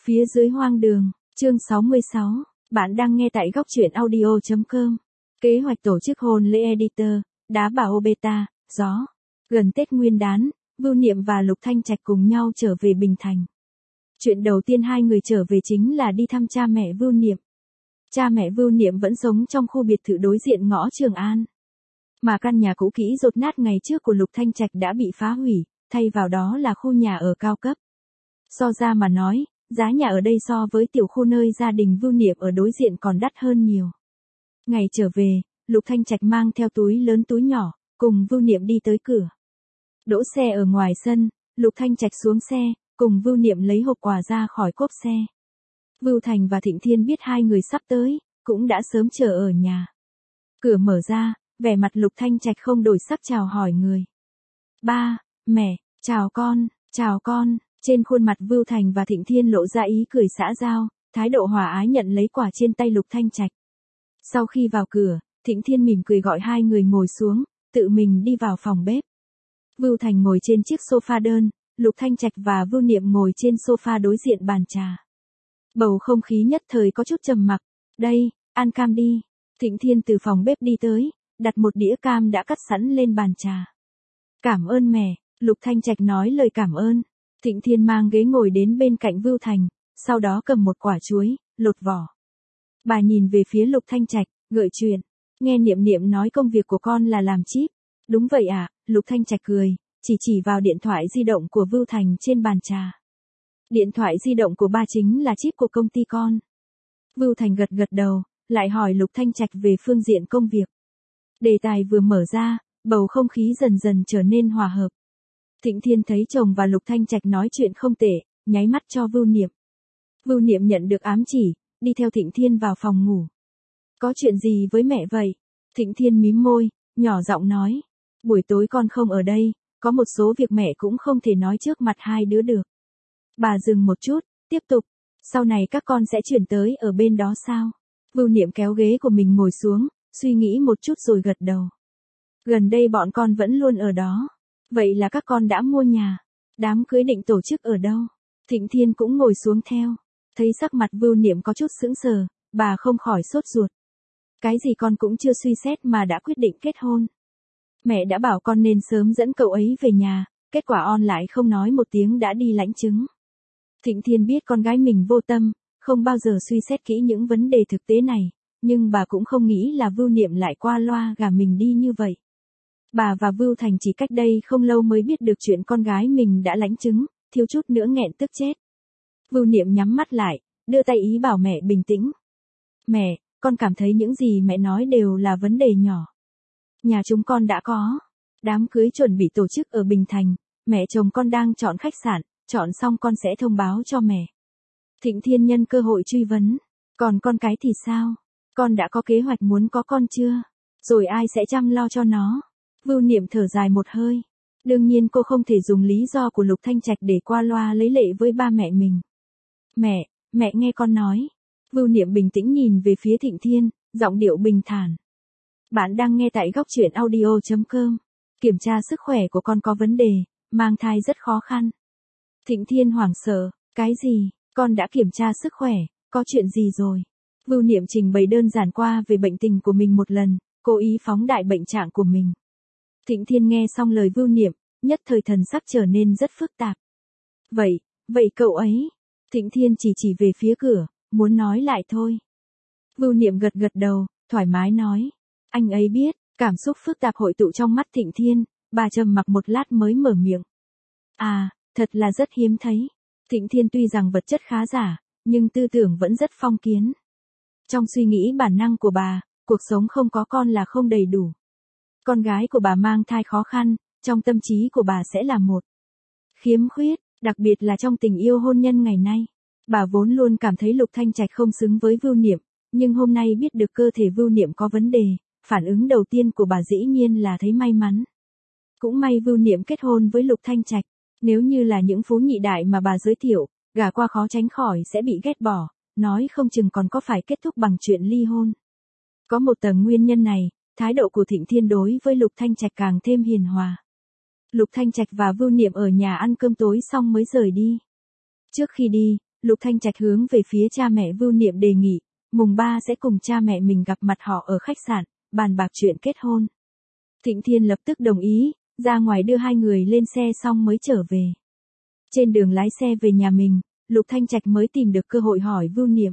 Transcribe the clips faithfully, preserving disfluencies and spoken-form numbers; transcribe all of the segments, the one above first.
Phía dưới hoang đường, chương sáu mươi sáu, bạn đang nghe tại góc truyện audio chấm com. Kế hoạch tổ chức hôn lễ editor, đá bảo beta, gió. Gần Tết Nguyên đán, Vưu Niệm và Lục Thanh Trạch cùng nhau trở về Bình Thành. Chuyện đầu tiên hai người trở về chính là đi thăm cha mẹ Vưu Niệm. Cha mẹ Vưu Niệm vẫn sống trong khu biệt thự đối diện ngõ Trường An. Mà căn nhà cũ kỹ dột nát ngày trước của Lục Thanh Trạch đã bị phá hủy, thay vào đó là khu nhà ở cao cấp. So ra mà nói, giá nhà ở đây so với tiểu khu nơi gia đình Vưu Niệm ở đối diện còn đắt hơn nhiều. Ngày trở về, Lục Thanh Trạch mang theo túi lớn túi nhỏ, cùng Vưu Niệm đi tới cửa. Đỗ xe ở ngoài sân, Lục Thanh Trạch xuống xe, cùng Vưu Niệm lấy hộp quà ra khỏi cốp xe. Vưu Thành và Thịnh Thiên biết hai người sắp tới, cũng đã sớm chờ ở nhà. Cửa mở ra, vẻ mặt Lục Thanh Trạch không đổi sắc chào hỏi người. Ba, mẹ, chào con, chào con. Trên khuôn mặt Vưu Thành và Thịnh Thiên lộ ra ý cười xã giao, thái độ hòa ái nhận lấy quà trên tay Lục Thanh Trạch. Sau khi vào cửa, Thịnh Thiên mỉm cười gọi hai người ngồi xuống, tự mình đi vào phòng bếp. Vưu Thành ngồi trên chiếc sofa đơn, Lục Thanh Trạch và Vưu Niệm ngồi trên sofa đối diện bàn trà. Bầu không khí nhất thời có chút trầm mặc. Đây, ăn cam đi. Thịnh Thiên từ phòng bếp đi tới, đặt một đĩa cam đã cắt sẵn lên bàn trà. Cảm ơn mẹ, Lục Thanh Trạch nói lời cảm ơn. Thịnh Thiên mang ghế ngồi đến bên cạnh Vưu Thành, sau đó cầm một quả chuối, lột vỏ. Bà nhìn về phía Lục Thanh Trạch, gợi chuyện. Nghe Niệm Niệm nói công việc của con là làm chip. Đúng vậy ạ, à, Lục Thanh Trạch cười, chỉ chỉ vào điện thoại di động của Vưu Thành trên bàn trà. Điện thoại di động của ba chính là chip của công ty con. Vưu Thành gật gật đầu, lại hỏi Lục Thanh Trạch về phương diện công việc. Đề tài vừa mở ra, bầu không khí dần dần trở nên hòa hợp. Thịnh Thiên thấy chồng và Lục Thanh Trạch nói chuyện không tệ, nháy mắt cho Vưu Niệm. Vưu Niệm nhận được ám chỉ, đi theo Thịnh Thiên vào phòng ngủ. Có chuyện gì với mẹ vậy? Thịnh Thiên mím môi, nhỏ giọng nói. Buổi tối con không ở đây, có một số việc mẹ cũng không thể nói trước mặt hai đứa được. Bà dừng một chút, tiếp tục. Sau này các con sẽ chuyển tới ở bên đó sao? Vưu Niệm kéo ghế của mình ngồi xuống, suy nghĩ một chút rồi gật đầu. Gần đây bọn con vẫn luôn ở đó. Vậy là các con đã mua nhà. Đám cưới định tổ chức ở đâu? Thịnh Thiên cũng ngồi xuống theo. Thấy sắc mặt Vưu Niệm có chút sững sờ, bà không khỏi sốt ruột. Cái gì con cũng chưa suy xét mà đã quyết định kết hôn. Mẹ đã bảo con nên sớm dẫn cậu ấy về nhà, kết quả on lại không nói một tiếng đã đi lãnh chứng. Thịnh Thiên biết con gái mình vô tâm, không bao giờ suy xét kỹ những vấn đề thực tế này, nhưng bà cũng không nghĩ là Vưu Niệm lại qua loa gả mình đi như vậy. Bà và Vưu Thành chỉ cách đây không lâu mới biết được chuyện con gái mình đã lãnh chứng, thiếu chút nữa nghẹn tức chết. Vưu Niệm nhắm mắt lại, đưa tay ý bảo mẹ bình tĩnh. Mẹ, con cảm thấy những gì mẹ nói đều là vấn đề nhỏ. Nhà chúng con đã có đám cưới chuẩn bị tổ chức ở Bình Thành, mẹ chồng con đang chọn khách sạn, chọn xong con sẽ thông báo cho mẹ. Thịnh Thiên nhân cơ hội truy vấn. Còn con cái thì sao? Con đã có kế hoạch muốn có con chưa? Rồi ai sẽ chăm lo cho nó? Vưu Niệm thở dài một hơi. Đương nhiên cô không thể dùng lý do của Lục Thanh Trạch để qua loa lấy lệ với ba mẹ mình. Mẹ, mẹ nghe con nói. Vưu Niệm bình tĩnh nhìn về phía Thịnh Thiên, giọng điệu bình thản. Bạn đang nghe tại góc truyện audio chấm com. Kiểm tra sức khỏe của con có vấn đề, mang thai rất khó khăn. Thịnh Thiên hoảng sợ, cái gì? Con đã kiểm tra sức khỏe, có chuyện gì rồi? Vưu Niệm trình bày đơn giản qua về bệnh tình của mình một lần, cố ý phóng đại bệnh trạng của mình. Thịnh Thiên nghe xong lời Vưu Niệm, nhất thời thần sắc trở nên rất phức tạp. Vậy, vậy cậu ấy? Thịnh Thiên chỉ chỉ về phía cửa, muốn nói lại thôi. Vưu Niệm gật gật đầu, thoải mái nói. Anh ấy biết, cảm xúc phức tạp hội tụ trong mắt Thịnh Thiên, bà trầm mặc một lát mới mở miệng. À, thật là rất hiếm thấy. Thịnh Thiên tuy rằng vật chất khá giả, nhưng tư tưởng vẫn rất phong kiến. Trong suy nghĩ bản năng của bà, cuộc sống không có con là không đầy đủ. Con gái của bà mang thai khó khăn, trong tâm trí của bà sẽ là một khiếm khuyết, đặc biệt là trong tình yêu hôn nhân ngày nay. Bà vốn luôn cảm thấy Lục Thanh Trạch không xứng với Vưu Niệm, nhưng hôm nay biết được cơ thể Vưu Niệm có vấn đề, phản ứng đầu tiên của bà dĩ nhiên là thấy may mắn. Cũng may Vưu Niệm kết hôn với Lục Thanh Trạch, nếu như là những phú nhị đại mà bà giới thiệu, gả qua khó tránh khỏi sẽ bị ghét bỏ, nói không chừng còn có phải kết thúc bằng chuyện ly hôn. Có một tầng nguyên nhân này, thái độ của Thịnh Thiên đối với Lục Thanh Trạch càng thêm hiền hòa. Lục Thanh Trạch và Vưu Niệm ở nhà ăn cơm tối xong mới rời đi. Trước khi đi, Lục Thanh Trạch hướng về phía cha mẹ Vưu Niệm đề nghị, mùng ba sẽ cùng cha mẹ mình gặp mặt họ ở khách sạn, bàn bạc chuyện kết hôn. Thịnh Thiên lập tức đồng ý, ra ngoài đưa hai người lên xe xong mới trở về. Trên đường lái xe về nhà mình, Lục Thanh Trạch mới tìm được cơ hội hỏi Vưu Niệm.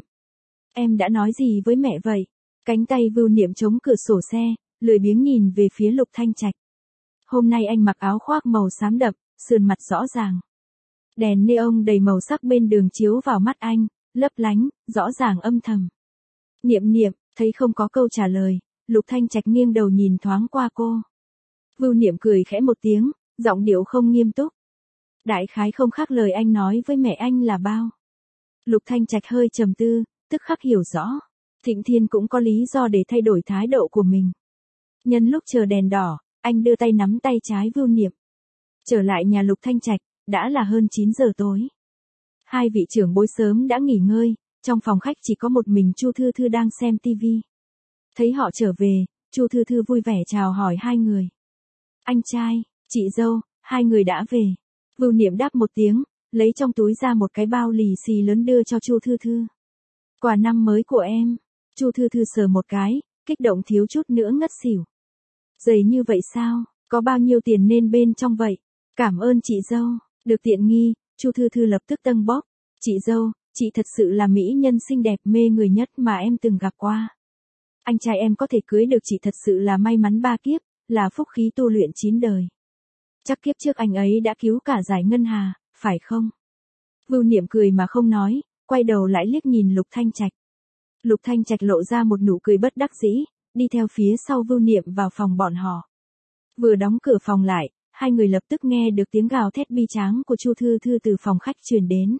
Em đã nói gì với mẹ vậy? Cánh tay Vưu Niệm chống cửa sổ xe, lười biếng nhìn về phía Lục Thanh Trạch. Hôm nay anh mặc áo khoác màu xám đậm, sườn mặt rõ ràng. Đèn neon đầy màu sắc bên đường chiếu vào mắt anh, lấp lánh, rõ ràng âm thầm. Niệm Niệm, thấy không có câu trả lời, Lục Thanh Trạch nghiêng đầu nhìn thoáng qua cô. Vưu Niệm cười khẽ một tiếng, giọng điệu không nghiêm túc. Đại khái không khác lời anh nói với mẹ anh là bao. Lục Thanh Trạch hơi trầm tư, tức khắc hiểu rõ. Thịnh Thiên cũng có lý do để thay đổi thái độ của mình. Nhân lúc chờ đèn đỏ, anh đưa tay nắm tay trái Vưu Niệm. Trở lại nhà Lục Thanh Trạch, đã là hơn chín giờ tối. Hai vị trưởng bối sớm đã nghỉ ngơi, trong phòng khách chỉ có một mình Chu Thư Thư đang xem tivi. Thấy họ trở về, Chu Thư Thư vui vẻ chào hỏi hai người. Anh trai, chị dâu, hai người đã về. Vưu Niệm đáp một tiếng, lấy trong túi ra một cái bao lì xì lớn đưa cho Chu Thư Thư. Quà năm mới của em. Chu Thư Thư sờ một cái, kích động thiếu chút nữa ngất xỉu. Dày như vậy sao, có bao nhiêu tiền nên bên trong vậy? Cảm ơn chị dâu, được tiện nghi, Chu Thư Thư lập tức tâng bốc. Chị dâu, chị thật sự là mỹ nhân xinh đẹp mê người nhất mà em từng gặp qua. Anh trai em có thể cưới được chị thật sự là may mắn ba kiếp, là phúc khí tu luyện chín đời. Chắc kiếp trước anh ấy đã cứu cả giải ngân hà, phải không? Vưu Niệm cười mà không nói, quay đầu lại liếc nhìn Lục Thanh Trạch. Lục Thanh Trạch lộ ra một nụ cười bất đắc dĩ, đi theo phía sau Vưu Niệm vào phòng bọn họ. Vừa đóng cửa phòng lại, hai người lập tức nghe được tiếng gào thét bi tráng của Chu Thư Thư từ phòng khách truyền đến.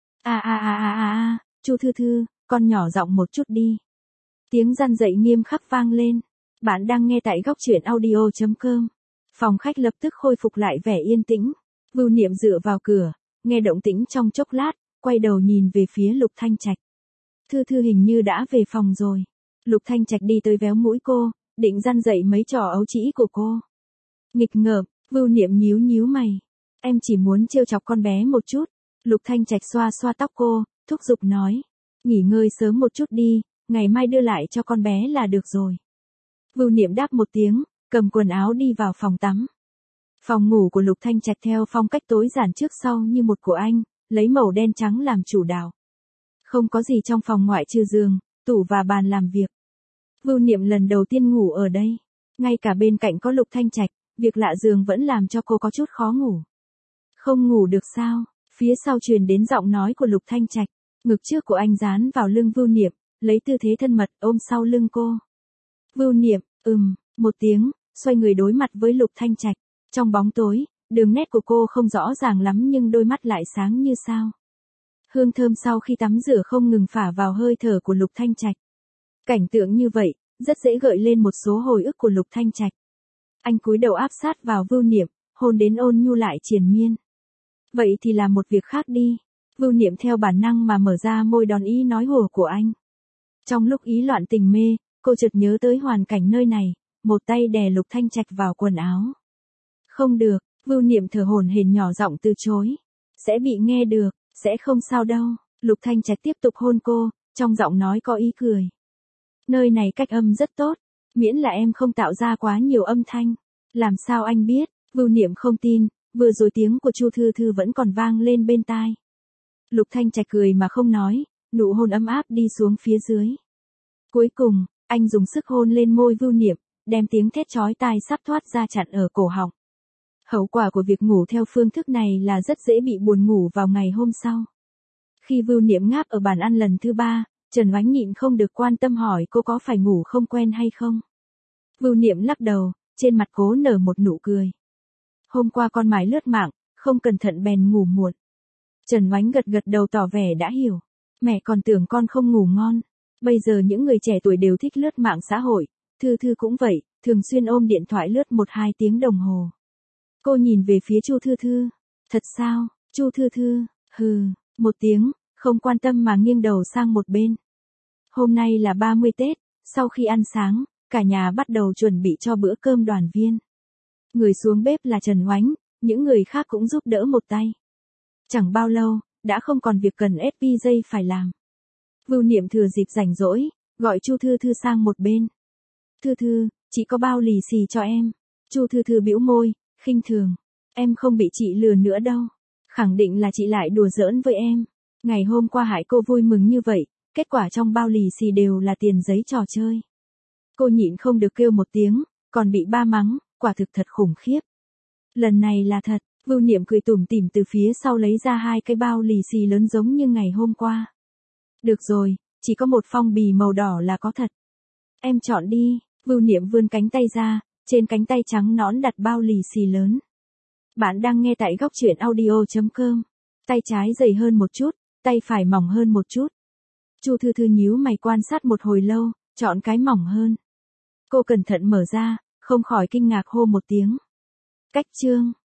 A a a a a a, Chu Thư Thư, con nhỏ giọng một chút đi. Tiếng răn dậy nghiêm khắc vang lên. Bạn đang nghe tại góc truyện audio chấm com. Phòng khách lập tức khôi phục lại vẻ yên tĩnh. Vưu Niệm dựa vào cửa, nghe động tĩnh trong chốc lát, quay đầu nhìn về phía Lục Thanh Trạch. Thư Thư hình như đã về phòng rồi. Lục Thanh Trạch đi tới véo mũi cô, định răn dậy mấy trò ấu trĩ của cô. Nghịch ngợm, Vưu Niệm nhíu nhíu mày. Em chỉ muốn trêu chọc con bé một chút. Lục Thanh Trạch xoa xoa tóc cô, thúc giục nói. Nghỉ ngơi sớm một chút đi, ngày mai đưa lại cho con bé là được rồi. Vưu Niệm đáp một tiếng, cầm quần áo đi vào phòng tắm. Phòng ngủ của Lục Thanh Trạch theo phong cách tối giản trước sau như một của anh, lấy màu đen trắng làm chủ đạo. Không có gì trong phòng ngoại trừ giường, tủ và bàn làm việc. Vưu Niệm lần đầu tiên ngủ ở đây. Ngay cả bên cạnh có Lục Thanh Trạch, việc lạ giường vẫn làm cho cô có chút khó ngủ. Không ngủ được sao? Phía sau truyền đến giọng nói của Lục Thanh Trạch. Ngực trước của anh dán vào lưng Vưu Niệm, lấy tư thế thân mật ôm sau lưng cô. Vưu Niệm, ừm, một tiếng, xoay người đối mặt với Lục Thanh Trạch. Trong bóng tối, đường nét của cô không rõ ràng lắm nhưng đôi mắt lại sáng như sao. Hương thơm sau khi tắm rửa không ngừng phả vào hơi thở của Lục Thanh Trạch. Cảnh tượng như vậy, rất dễ gợi lên một số hồi ức của Lục Thanh Trạch. Anh cúi đầu áp sát vào Vưu Niệm, hôn đến ôn nhu lại triền miên. Vậy thì làm một việc khác đi. Vưu Niệm theo bản năng mà mở ra môi đón ý nói hùa của anh. Trong lúc ý loạn tình mê, cô chợt nhớ tới hoàn cảnh nơi này, một tay đè Lục Thanh Trạch vào quần áo. Không được, Vưu Niệm thở hổn hển nhỏ giọng từ chối. Sẽ bị nghe được, sẽ không sao đâu. Lục Thanh Trạch tiếp tục hôn cô, trong giọng nói có ý cười. Nơi này cách âm rất tốt, miễn là em không tạo ra quá nhiều âm thanh. Làm sao anh biết? Vưu Niệm không tin, vừa rồi tiếng của Chu Thư Thư vẫn còn vang lên bên tai. Lục Thanh Trạch cười mà không nói, nụ hôn ấm áp đi xuống phía dưới. Cuối cùng, anh dùng sức hôn lên môi Vưu Niệm, đem tiếng thét chói tai sắp thoát ra chặn ở cổ họng. Hậu quả của việc ngủ theo phương thức này là rất dễ bị buồn ngủ vào ngày hôm sau. Khi Vưu Niệm ngáp ở bàn ăn lần thứ ba, Trần Oánh nhịn không được quan tâm hỏi cô có phải ngủ không quen hay không. Vưu Niệm lắc đầu, trên mặt cố nở một nụ cười. Hôm qua con mải lướt mạng, không cẩn thận bèn ngủ muộn. Trần Oánh gật gật đầu tỏ vẻ đã hiểu. Mẹ còn tưởng con không ngủ ngon. Bây giờ những người trẻ tuổi đều thích lướt mạng xã hội, Thư Thư cũng vậy, thường xuyên ôm điện thoại lướt một hai tiếng đồng hồ. Cô nhìn về phía Chu Thư Thư. Thật sao, Chu Thư Thư, hừ, một tiếng, không quan tâm mà nghiêng đầu sang một bên. Hôm nay là ba mươi Tết, sau khi ăn sáng, cả nhà bắt đầu chuẩn bị cho bữa cơm đoàn viên. Người xuống bếp là Trần Oánh, những người khác cũng giúp đỡ một tay. Chẳng bao lâu, đã không còn việc cần ét pê giây phải làm. Vưu Niệm thừa dịp rảnh rỗi, gọi Chu Thư Thư sang một bên. Thư Thư, chị có bao lì xì cho em. Chu Thư Thư bĩu môi, khinh thường. Em không bị chị lừa nữa đâu. Khẳng định là chị lại đùa giỡn với em. Ngày hôm qua hại cô vui mừng như vậy, kết quả trong bao lì xì đều là tiền giấy trò chơi. Cô nhịn không được kêu một tiếng, còn bị ba mắng, quả thực thật khủng khiếp. Lần này là thật, Vưu Niệm cười tủm tỉm từ phía sau lấy ra hai cái bao lì xì lớn giống như ngày hôm qua. Được rồi, chỉ có một phong bì màu đỏ là có thật. Em chọn đi, Vưu Niệm vươn cánh tay ra, trên cánh tay trắng nõn đặt bao lì xì lớn. Bạn đang nghe tại góc truyện audio chấm com. Tay trái dày hơn một chút, tay phải mỏng hơn một chút. Chu Thư Thư nhíu mày quan sát một hồi lâu, chọn cái mỏng hơn. Cô cẩn thận mở ra, không khỏi kinh ngạc hô một tiếng. Cách chương.